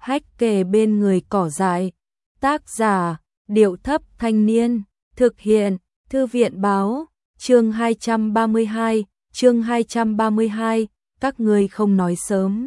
hách kề bên người cỏ dại. Tác giả, Điệu Thấp Thanh Niên. Thực hiện, Thư viện Báo. Chương 232, các ngươi không nói sớm.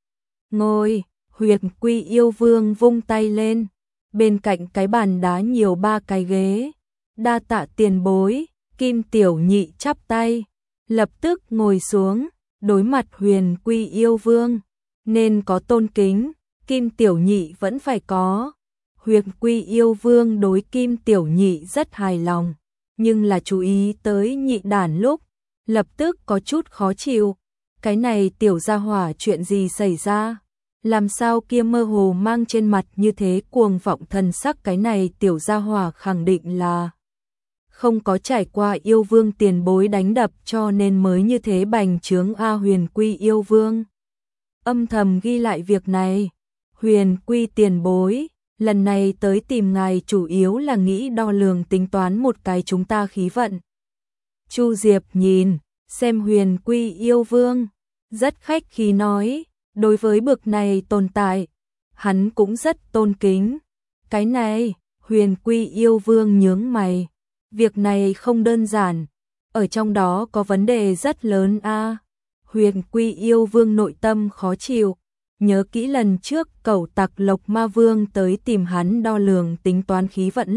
Ngồi, Huyền Quy Yêu Vương vung tay lên. Bên cạnh cái bàn đá nhiều 3 cái ghế. Đa tạ tiền bối, Kim Tiểu Nhị chắp tay. Lập tức ngồi xuống, đối mặt Huyền Quy Yêu Vương. Nên có tôn kính, Kim Tiểu Nhị vẫn phải có. Huyền Quy Yêu Vương đối Kim Tiểu Nhị rất hài lòng, nhưng là chú ý tới Nhị Đản lúc, lập tức có chút khó chịu. Cái này tiểu gia hỏa chuyện gì xảy ra? Làm sao kia mơ hồ mang trên mặt như thế cuồng vọng thần sắc, cái này tiểu gia hỏa khẳng định là không có trải qua yêu vương tiền bối đánh đập cho nên mới như thế bành trướng. Huyền Quy Yêu Vương âm thầm ghi lại việc này. Huyền Quy tiền bối, lần này tới tìm ngài chủ yếu là nghĩ đo lường tính toán một cái chúng ta khí vận. Chu Diệp nhìn, xem Huyền Quy Yêu Vương, rất khách khí nói, đối với bực này tồn tại, hắn cũng rất tôn kính. Cái này, Huyền Quy Yêu Vương nhướng mày, việc này không đơn giản, ở trong đó có vấn đề rất lớn a. Huyền Quy Yêu Vương nội tâm khó chịu, nhớ kỹ lần trước Cẩu Tặc Lộc Ma Vương tới tìm hắn đo lường tính toán khí vận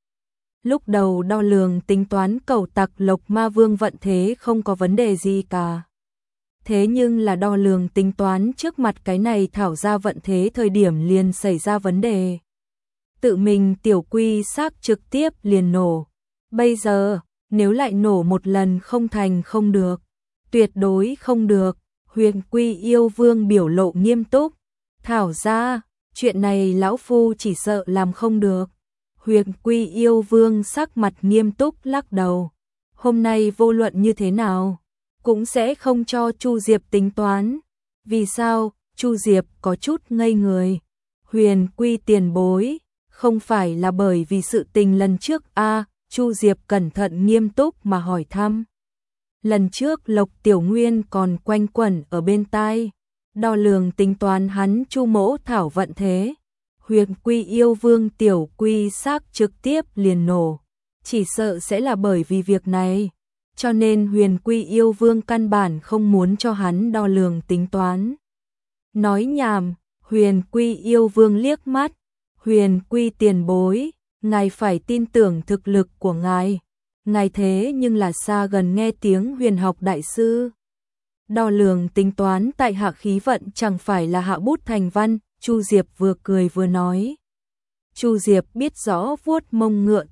lúc đầu đo lường tính toán Cẩu Tặc Lộc Ma Vương vận thế không có vấn đề gì cả. Thế nhưng là đo lường tính toán trước mặt cái này thảo ra vận thế thời điểm liền xảy ra vấn đề. Tự mình tiểu quy xác trực tiếp liền nổ. Bây giờ, nếu lại nổ một lần không thành không được. Tuyệt đối không được. Huyền Quy Yêu Vương biểu lộ nghiêm túc. Thảo ra, chuyện này lão phu chỉ sợ làm không được. Huyền Quy Yêu Vương sắc mặt nghiêm túc lắc đầu. Hôm nay vô luận như thế nào, cũng sẽ không cho Chu Diệp tính toán. Vì sao? Chu Diệp có chút ngây người. Huyền Quy tiền bối, không phải là bởi vì sự tình lần trước Chu Diệp cẩn thận nghiêm túc mà hỏi thăm. Lần trước Lộc Tiểu Nguyên còn quanh quẩn ở bên tai, đo lường tính toán hắn Chu mỗ thảo vận thế. Huyền Quy Yêu Vương tiểu quy xác trực tiếp liền nổ. Chỉ sợ sẽ là bởi vì việc này, cho nên Huyền Quy Yêu Vương căn bản không muốn cho hắn đo lường tính toán. Nói nhảm, Huyền Quy Yêu Vương liếc mắt. Huyền Quy tiền bối, ngài phải tin tưởng thực lực của ngài. Ngài thế nhưng là xa gần nghe tiếng huyền học đại sư. Đo lường tính toán tại hạ khí vận chẳng phải là hạ bút thành văn. Chu Diệp vừa cười vừa nói. Chu Diệp biết rõ vuốt mông ngựa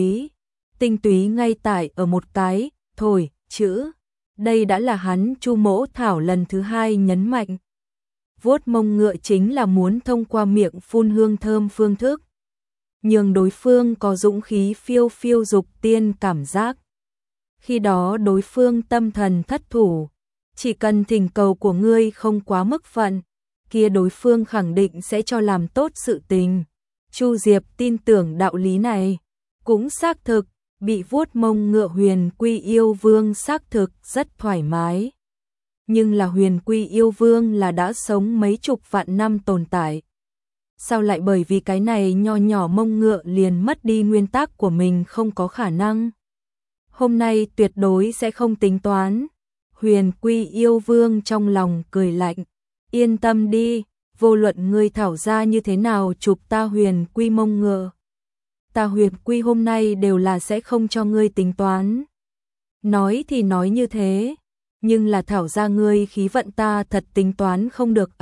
tinh túy ngay tại ở một cái thổi chữ. Đây đã là hắn Chu mỗ thảo lần thứ 2 nhấn mạnh. Vuốt mông ngựa chính là muốn thông qua miệng phun hương thơm phương thức, nhường đối phương có dũng khí phiêu phiêu dục tiên cảm giác. Khi đó đối phương tâm thần thất thủ, chỉ cần thỉnh cầu của ngươi không quá mức phận, kia đối phương khẳng định sẽ cho làm tốt sự tình. Chu Diệp tin tưởng đạo lý này, cũng xác thực, bị vuốt mông ngựa Huyền Quy Yêu Vương xác thực rất thoải mái. Nhưng là Huyền Quy Yêu Vương là đã sống mấy chục vạn năm tồn tại. Sao lại bởi vì cái này nho nhỏ mông ngựa liền mất đi nguyên tắc của mình? Không có khả năng. Hôm nay tuyệt đối sẽ không tính toán. Huyền Quy Yêu Vương trong lòng cười lạnh. Yên tâm đi, vô luận ngươi thảo ra như thế nào chụp ta Huyền Quy mông ngựa, ta Huyền Quy hôm nay đều là sẽ không cho ngươi tính toán. Nói thì nói như thế, nhưng là thảo ra ngươi khí vận ta thật tính toán không được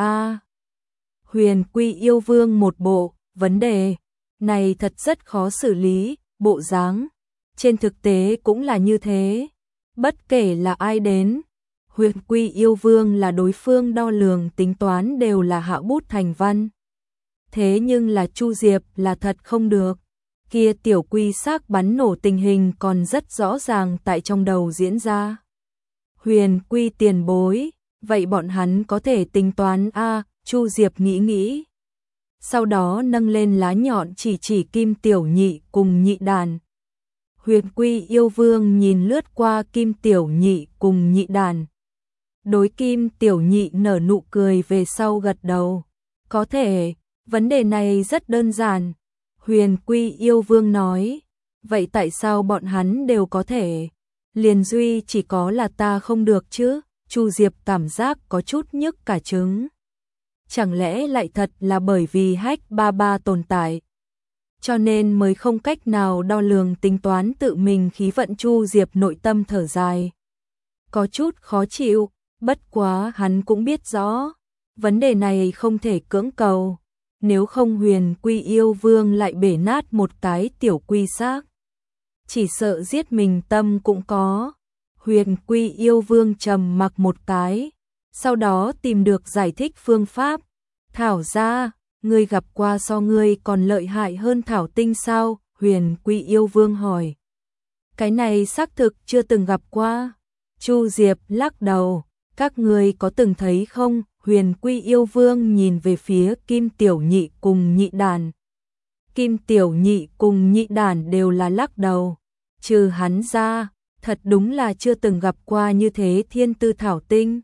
Huyền Quy Yêu Vương một bộ, vấn đề này thật rất khó xử lý, bộ dáng. Trên thực tế cũng là như thế. Bất kể là ai đến, Huyền Quy Yêu Vương là đối phương đo lường tính toán đều là hạ bút thành văn. Thế nhưng là Chu Diệp là thật không được. Kia tiểu quy xác bắn nổ tình hình còn rất rõ ràng tại trong đầu diễn ra. Huyền Quy tiền bối, vậy bọn hắn có thể tính toán Chu Diệp nghĩ. Sau đó nâng lên lá nhọn chỉ Kim Tiểu Nhị cùng Nhị Đàn. Huyền Quy Yêu Vương nhìn lướt qua Kim Tiểu Nhị cùng Nhị Đàn. Đối Kim Tiểu Nhị nở nụ cười về sau gật đầu. Có thể, Vấn đề này rất đơn giản, Huyền Quy Yêu Vương nói. Vậy tại sao bọn hắn đều có thể? Liền duy chỉ có là ta không được chứ? Chu Diệp cảm giác có chút nhức cả trứng. Chẳng lẽ lại thật là bởi vì Hách Ba Ba tồn tại, cho nên mới không cách nào đo lường tính toán tự mình khí vận? Chu Diệp nội tâm thở dài, có chút khó chịu, bất quá hắn cũng biết rõ, vấn đề này không thể cưỡng cầu, nếu không Huyền Quy Yêu Vương lại bể nát một cái tiểu quy xác, chỉ sợ giết mình tâm cũng có. Huyền Quy Yêu Vương trầm mặc một cái, sau đó tìm được giải thích phương pháp. Thảo gia, ngươi gặp qua so ngươi còn lợi hại hơn Thảo Tinh sao? Huyền Quy Yêu Vương hỏi. Cái này xác thực chưa từng gặp qua. Chu Diệp lắc đầu, các ngươi có từng thấy không? Huyền Quy Yêu Vương nhìn về phía Kim Tiểu Nhị cùng Nhị Đàn. Kim Tiểu Nhị cùng Nhị Đàn đều là lắc đầu, trừ hắn ra, thật đúng là chưa từng gặp qua như thế thiên tư Thảo Tinh.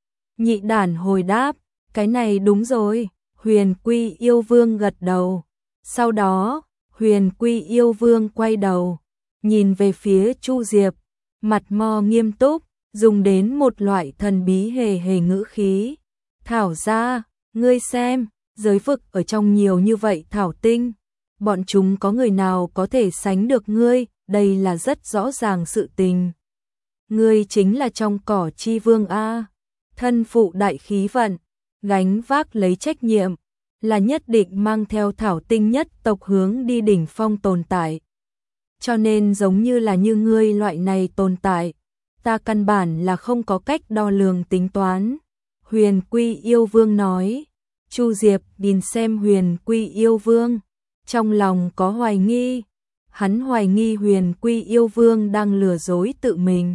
Nhị Đàn hồi đáp, cái này đúng rồi. Huyền Quy Yêu Vương gật đầu. Sau đó, Huyền Quy Yêu Vương quay đầu, nhìn về phía Chu Diệp, mặt mo nghiêm túc, dùng đến một loại thần bí hề hề ngữ khí. Thảo gia, ngươi xem, giới vực ở trong nhiều như vậy Thảo Tinh, bọn chúng có người nào có thể sánh được ngươi? Đây là rất rõ ràng sự tình. Ngươi chính là trong cỏ chi vương a, thân phụ đại khí vận, gánh vác lấy trách nhiệm, là nhất định mang theo Thảo Tinh nhất tộc hướng đi đỉnh phong tồn tại. Cho nên giống như là như ngươi loại này tồn tại, ta căn bản là không có cách đo lường tính toán. Huyền Quy Yêu Vương nói. Chu Diệp nhìn xem Huyền Quy Yêu Vương, trong lòng có hoài nghi. Hắn hoài nghi Huyền Quy Yêu Vương đang lừa dối tự mình.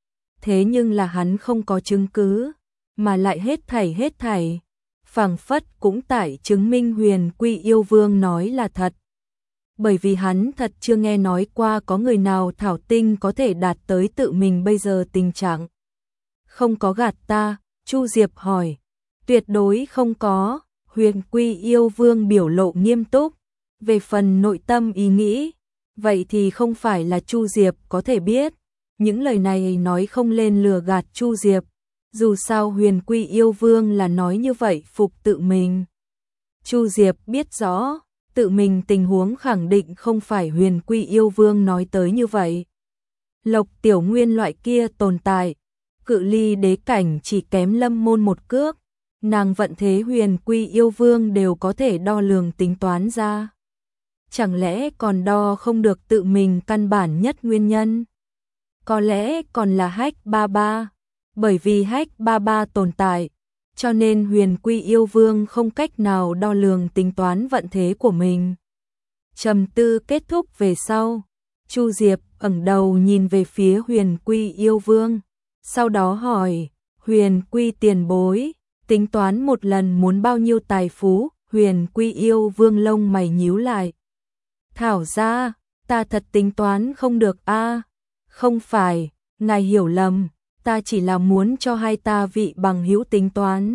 Thế nhưng là hắn không có chứng cứ, mà lại hết thảy phảng phất cũng tại chứng minh Huyền Quy Yêu Vương nói là thật. Bởi vì hắn thật chưa nghe nói qua có người nào Thảo Tinh có thể đạt tới tự mình bây giờ tình trạng. Không có gạt ta? Chu Diệp hỏi. Tuyệt đối không có. Huyền Quy Yêu Vương biểu lộ nghiêm túc. Về phần nội tâm ý nghĩ, vậy thì không phải là Chu Diệp có thể biết. Những lời này nói không lên lừa gạt Chu Diệp. Dù sao Huyền Quy Yêu Vương là nói như vậy phục tự mình. Chu Diệp biết rõ, tự mình tình huống khẳng định không phải Huyền Quy Yêu Vương nói tới như vậy. Lộc Tiểu Nguyên loại kia tồn tại, cự ly đế cảnh chỉ kém Lâm Môn một cước, nàng vận thế Huyền Quy Yêu Vương đều có thể đo lường tính toán ra. Chẳng lẽ còn đo không được tự mình căn bản nhất nguyên nhân? Có lẽ còn là Hách Ba Ba. Bởi vì Hách Ba Ba tồn tại, cho nên Huyền Quy Yêu Vương không cách nào đo lường tính toán vận thế của mình. Trầm tư kết thúc về sau, Chu Diệp ẩn đầu nhìn về phía Huyền Quy Yêu Vương, sau đó hỏi, Huyền Quy tiền bối, tính toán một lần muốn bao nhiêu tài phú? Huyền Quy Yêu Vương lông mày nhíu lại. Thảo gia, ta thật tính toán không được a. Không phải, ngài hiểu lầm, ta chỉ là muốn cho hai ta vị bằng hữu tính toán.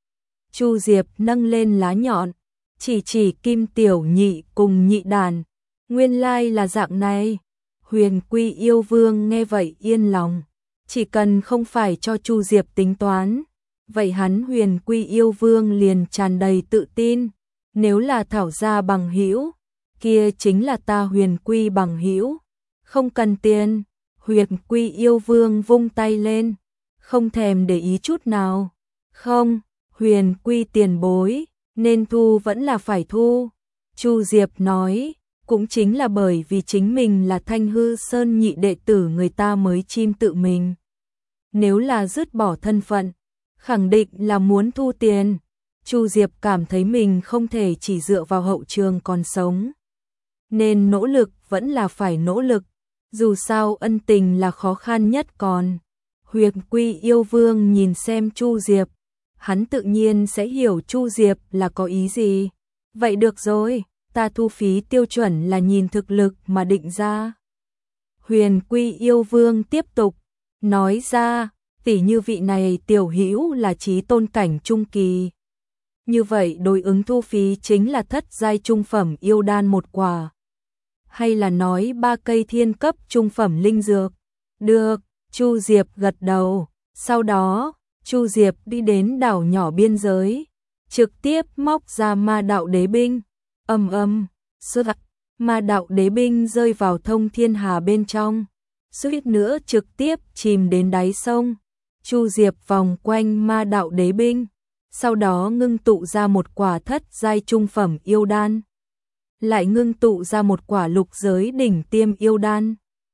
Chu Diệp nâng lên lá nhọn, chỉ Kim Tiểu Nhị cùng Nhị Đàn. Nguyên lai là dạng này. Huyền Quy Yêu Vương nghe vậy yên lòng, chỉ cần không phải cho Chu Diệp tính toán, vậy hắn Huyền Quy Yêu Vương liền tràn đầy tự tin. Nếu là Thảo gia bằng hữu, kia chính là ta Huyền Quy bằng hữu, không cần tiền. Huyền Quy Yêu Vương vung tay lên, không thèm để ý chút nào. Không, Huyền Quy tiền bối, nên thu vẫn là phải thu. Chu Diệp nói, cũng chính là bởi vì chính mình là Thanh Hư Sơn nhị đệ tử người ta mới chim tự mình. Nếu là dứt bỏ thân phận, khẳng định là muốn thu tiền. Chu Diệp cảm thấy mình không thể chỉ dựa vào hậu trường còn sống, nên nỗ lực vẫn là phải nỗ lực. Dù sao ân tình là khó khăn nhất còn. Huyền Quy Yêu Vương nhìn xem Chu Diệp, hắn tự nhiên sẽ hiểu Chu Diệp là có ý gì. Vậy được rồi, ta thu phí tiêu chuẩn là nhìn thực lực mà định ra. Huyền Quy Yêu Vương tiếp tục nói ra, tỉ như vị này tiểu hữu là chí tôn cảnh trung kỳ, Như vậy đối ứng thu phí chính là thất giai trung phẩm yêu đan một quả. Hay là nói 3 cây thiên cấp trung phẩm linh dược? Được, Chu Diệp gật đầu. Sau đó, Chu Diệp đi đến đảo nhỏ biên giới, trực tiếp móc ra ma đạo đế binh. Suýt ma đạo đế binh rơi vào thông thiên hà bên trong, suýt nữa trực tiếp chìm đến đáy sông. Chu Diệp vòng quanh ma đạo đế binh, sau đó ngưng tụ ra một quả thất giai trung phẩm yêu đan, lại ngưng tụ ra một quả lục giới đỉnh tiêm yêu đan.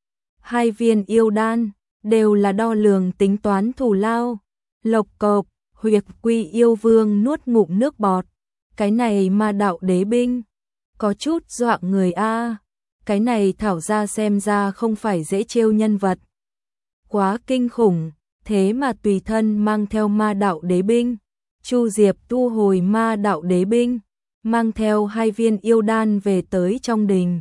2 viên yêu đan đều là đo lường tính toán thù lao. Lộc cộc, Huyệt Quy yêu vương nuốt ngụm nước bọt. Cái này ma đạo đế binh có chút dọa người a. Cái này thảo ra xem ra không phải dễ trêu nhân vật. Quá kinh khủng, thế mà tùy thân mang theo ma đạo đế binh. Chu Diệp thu hồi ma đạo đế binh, mang theo 2 viên yêu đan về tới trong đình.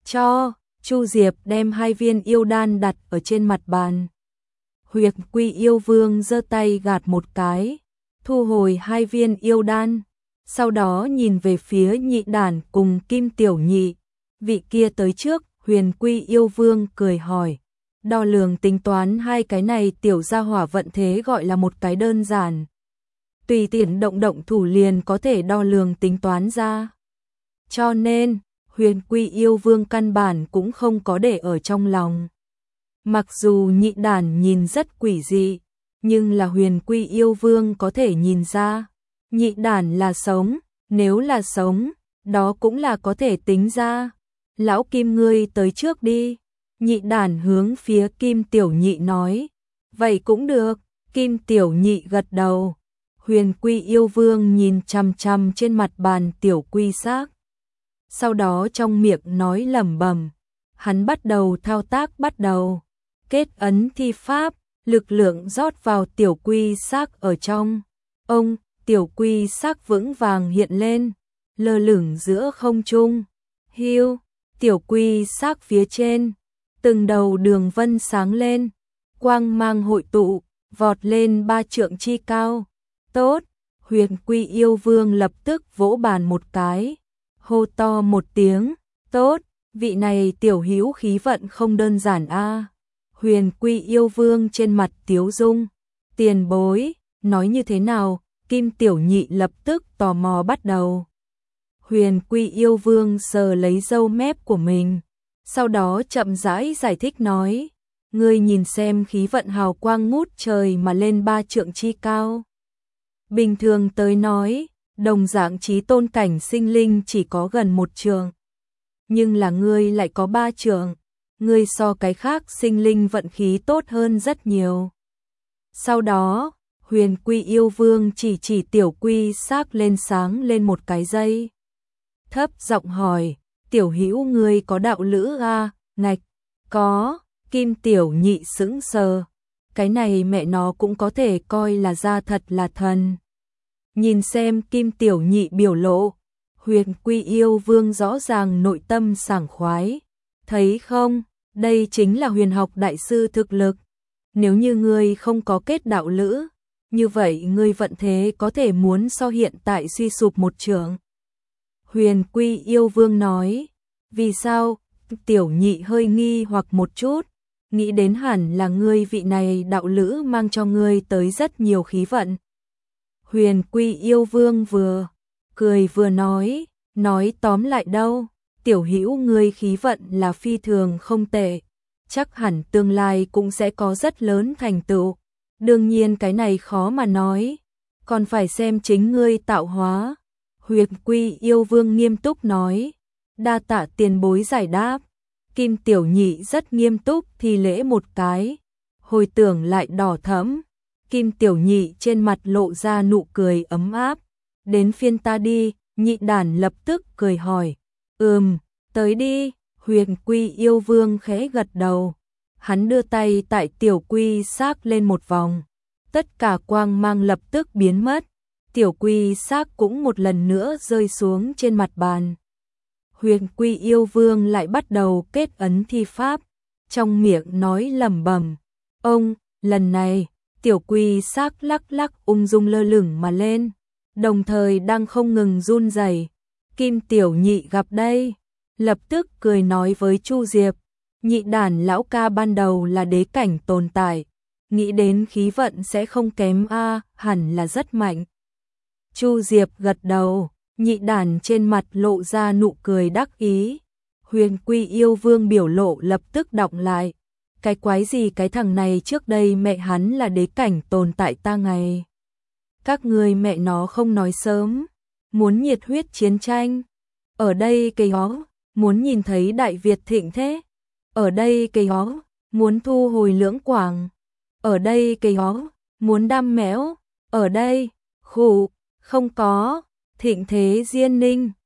Chu Diệp đem 2 viên yêu đan đặt ở trên mặt bàn. Huyệt Quy yêu vương giơ tay gạt một cái, thu hồi 2 viên yêu đan, sau đó nhìn về phía Nhị Đản cùng Kim Tiểu Nhị. Vị kia tới trước, Huyền Quy yêu vương cười hỏi, đo lường tính toán 2 cái này tiểu gia hỏa vận thế gọi là một cái đơn giản. Tùy tiện động thủ liền có thể đo lường tính toán ra. Cho nên, Huyền Quy yêu vương căn bản cũng không có để ở trong lòng. Mặc dù Nhị Đản nhìn rất quỷ dị, nhưng là Huyền Quy yêu vương có thể nhìn ra. Nhị Đản là sống, nếu là sống, đó cũng là có thể tính ra. Lão Kim ngươi tới trước đi. Nhị Đản hướng phía Kim Tiểu Nhị nói. Vậy cũng được, Kim Tiểu Nhị gật đầu. Huyền Quy yêu vương nhìn chằm chằm trên mặt bàn tiểu quy xác. Sau đó trong miệng nói lẩm bẩm, hắn bắt đầu thao tác kết ấn thi pháp, lực lượng rót vào tiểu quy xác ở trong. Tiểu quy xác vững vàng hiện lên, lơ lửng giữa không trung. Hiu, tiểu quy xác phía trên, từng đầu đường vân sáng lên, quang mang hội tụ, vọt lên 3 trượng chi cao. Tốt, Huyền Quy yêu vương lập tức vỗ bàn một cái, hô to một tiếng, tốt, vị này tiểu hữu khí vận không đơn giản a. Huyền Quy yêu vương trên mặt tiếu dung, tiền bối, nói như thế nào? Kim Tiểu Nhị lập tức tò mò bắt đầu. Huyền Quy yêu vương sờ lấy râu mép của mình, sau đó chậm rãi giải thích nói, ngươi nhìn xem khí vận hào quang ngút trời mà lên 3 trượng chi cao. Bình thường tới nói, đồng dạng chí tôn cảnh sinh linh chỉ có gần 1 trượng, nhưng là ngươi lại có 3 trượng, ngươi so cái khác sinh linh vận khí tốt hơn rất nhiều. Sau đó, Huyền Quy yêu vương chỉ tiểu quy xác lên sáng lên một cái dây. Thấp giọng hỏi, tiểu hữu ngươi có đạo lữ a? Ngạch, có. Kim Tiểu Nhị sững sờ. Cái này mẹ nó cũng có thể coi là ra thật là thần. Nhìn xem Kim Tiểu Nhị biểu lộ, Huyền Quy yêu vương rõ ràng nội tâm sảng khoái. Thấy không, đây chính là huyền học đại sư thực lực. Nếu như ngươi không có kết đạo lữ, như vậy ngươi vận thế có thể muốn so hiện tại suy sụp 1 trượng. Huyền Quy yêu vương nói, vì sao? Tiểu Nhị hơi nghi hoặc một chút, nghĩ đến hẳn là ngươi vị này đạo lữ mang cho ngươi tới rất nhiều khí vận. Huyền Quy yêu vương vừa cười vừa nói tóm lại đâu, tiểu hữu ngươi khí vận là phi thường không tệ, chắc hẳn tương lai cũng sẽ có rất lớn thành tựu. Đương nhiên cái này khó mà nói, còn phải xem chính ngươi tạo hóa. Huyền Quy yêu vương nghiêm túc nói, đa tạ tiền bối giải đáp. Kim Tiểu Nhị rất nghiêm túc thi lễ một cái, hồi tưởng lại đỏ thẫm. Kim Tiểu Nhị trên mặt lộ ra nụ cười ấm áp. Đến phiên ta đi. Nhị Đản lập tức cười hỏi, tới đi. Huyền Quy yêu vương khẽ gật đầu, hắn đưa tay tại tiểu quy xác lên một vòng, tất cả quang mang lập tức biến mất, tiểu quy xác cũng một lần nữa rơi xuống trên mặt bàn. Huyền Quy yêu vương lại bắt đầu kết ấn thi pháp, trong miệng nói lẩm bẩm, lần này, tiểu quy xác lắc lắc ung dung lơ lửng mà lên, đồng thời đang không ngừng run rẩy. Kim tiểu nhị gặp đây, lập tức cười nói với Chu Diệp, nhị đàn lão ca ban đầu là đế cảnh tồn tại, nghĩ đến khí vận sẽ không kém a, hẳn là rất mạnh. Chu Diệp gật đầu, nhị đàn trên mặt lộ ra nụ cười đắc ý. Huyền Quy yêu vương biểu lộ lập tức đọng lại. Cái quái gì, cái thằng này trước đây mẹ hắn là đế cảnh tồn tại ta ngày. Các ngươi mẹ nó không nói sớm, muốn nhiệt huyết chiến tranh. Ở đây cây ó, muốn nhìn thấy Đại Việt thịnh thế. Ở đây cây ó, muốn thu hồi Lưỡng Quảng. Ở đây cây ó, muốn đam mẽo. Ở đây, khụ, không có, thịnh thế Diên Ninh.